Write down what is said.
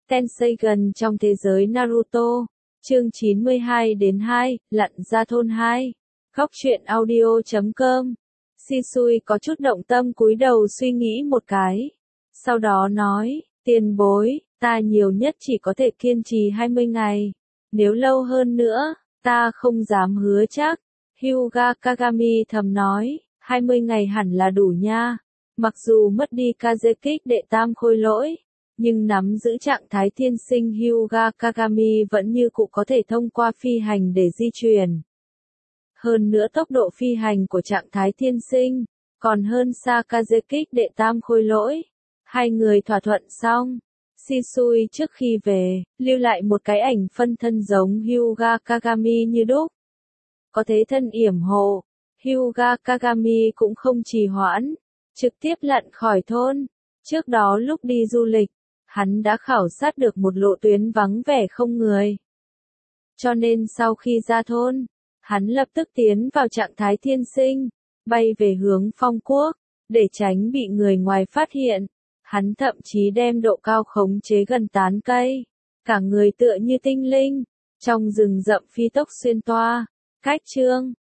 Tensei gần trong thế giới Naruto. Chương 92-2, lặn ra thôn 2. Góc truyện audio.com. Shisui có chút động tâm cúi đầu suy nghĩ một cái. Sau đó nói, tiền bối, ta nhiều nhất chỉ có thể kiên trì 20 ngày. Nếu lâu hơn nữa, ta không dám hứa chắc. Hyuga Kagami thầm nói, 20 ngày hẳn là đủ nha. Mặc dù mất đi Kazekik đệ tam khôi lỗi, nhưng nắm giữ trạng thái thiên sinh Hyuga Kagami vẫn như cũ có thể thông qua phi hành để di chuyển. Hơn nữa tốc độ phi hành của trạng thái thiên sinh, còn hơn xa Kazekik đệ tam khôi lỗi. Hai người thỏa thuận xong, Shisui trước khi về, lưu lại một cái ảnh phân thân giống Hyuga Kagami như đúc. Có thế thân yểm hộ, Hyuga Kagami cũng không trì hoãn, trực tiếp lặn khỏi thôn. Trước đó lúc đi du lịch, hắn đã khảo sát được một lộ tuyến vắng vẻ không người. Cho nên sau khi ra thôn, hắn lập tức tiến vào trạng thái thiên sinh, bay về hướng Phong Quốc, để tránh bị người ngoài phát hiện. Hắn thậm chí đem độ cao khống chế gần tán cây, cả người tựa như tinh linh, trong rừng rậm phi tốc xuyên toa. Cách chương